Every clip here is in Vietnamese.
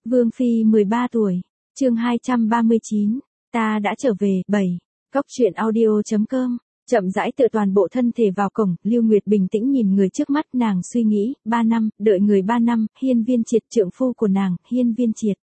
Vương Phi 13 tuổi, chương 239, ta đã trở về, 7. Cóc truyện audio.com, chậm rãi tựa toàn bộ thân thể vào cổng, Lưu Nguyệt bình tĩnh nhìn người trước mắt, nàng suy nghĩ, 3 năm, đợi người 3 năm, Hiên Viên Triệt trượng phu của nàng, Hiên Viên Triệt.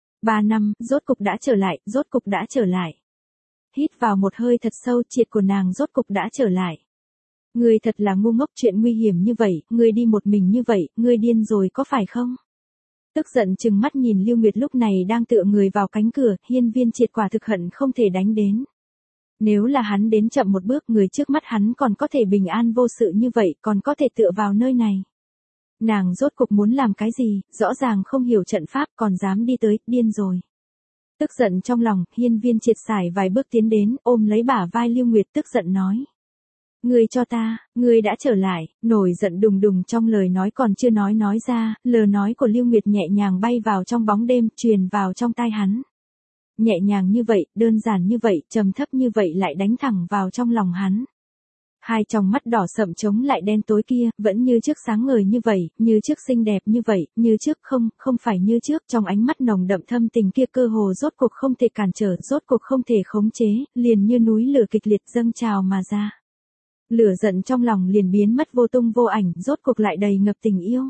3 năm, rốt cục đã trở lại, rốt cục đã trở lại. Hít vào một hơi thật sâu, Triệt của nàng rốt cục đã trở lại. Ngươi thật là ngu ngốc, chuyện nguy hiểm như vậy, ngươi đi một mình như vậy, ngươi điên rồi có phải không? Tức giận trừng mắt nhìn Lưu Nguyệt lúc này đang tựa người vào cánh cửa, Hiên Viên Triệt quả thực hận không thể đánh đến. Nếu là hắn đến chậm một bước, người trước mắt hắn còn có thể bình an vô sự như vậy, còn có thể tựa vào nơi này. Nàng rốt cục muốn làm cái gì, rõ ràng không hiểu trận pháp còn dám đi tới, điên rồi. Tức giận trong lòng, Hiên Viên Triệt xài vài bước tiến đến, ôm lấy bả vai Lưu Nguyệt tức giận nói. Ngươi cho ta, ngươi đã trở lại, nổi giận đùng đùng trong lời nói còn chưa nói ra, lời nói của Lưu Nguyệt nhẹ nhàng bay vào trong bóng đêm, truyền vào trong tai hắn. Nhẹ nhàng như vậy, đơn giản như vậy, trầm thấp như vậy lại đánh thẳng vào trong lòng hắn. Hai tròng mắt đỏ sậm chống lại đen tối kia, vẫn như trước sáng ngời như vậy, như trước xinh đẹp như vậy, như trước không phải như trước, trong ánh mắt nồng đậm thâm tình kia cơ hồ rốt cuộc không thể cản trở, rốt cuộc không thể khống chế, liền như núi lửa kịch liệt dâng trào mà ra. Lửa giận trong lòng liền biến mất vô tung vô ảnh, rốt cuộc lại đầy ngập tình yêu.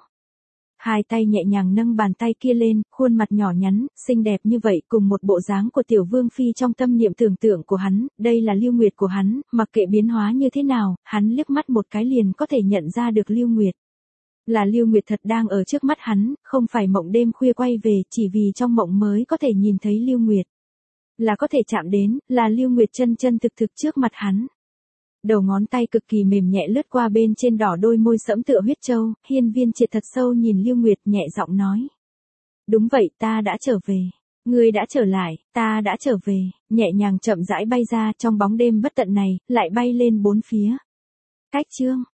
Hai tay nhẹ nhàng nâng bàn tay kia lên, khuôn mặt nhỏ nhắn, xinh đẹp như vậy, cùng một bộ dáng của tiểu vương phi trong tâm niệm tưởng tượng của hắn, đây là Lưu Nguyệt của hắn, mặc kệ biến hóa như thế nào, hắn liếc mắt một cái liền có thể nhận ra được Lưu Nguyệt. Là Lưu Nguyệt thật đang ở trước mắt hắn, không phải mộng đêm khuya quay về, chỉ vì trong mộng mới có thể nhìn thấy Lưu Nguyệt. Là có thể chạm đến, là Lưu Nguyệt chân chân thực thực trước mặt hắn. Đầu ngón tay cực kỳ mềm nhẹ lướt qua bên trên đỏ đôi môi sẫm tựa huyết châu, Hiên Viên Triệt thật sâu nhìn Lưu Nguyệt nhẹ giọng nói. Đúng vậy, ta đã trở về. Ngươi đã trở lại, ta đã trở về, nhẹ nhàng chậm rãi bay ra trong bóng đêm bất tận này, lại bay lên bốn phía. Cách chương.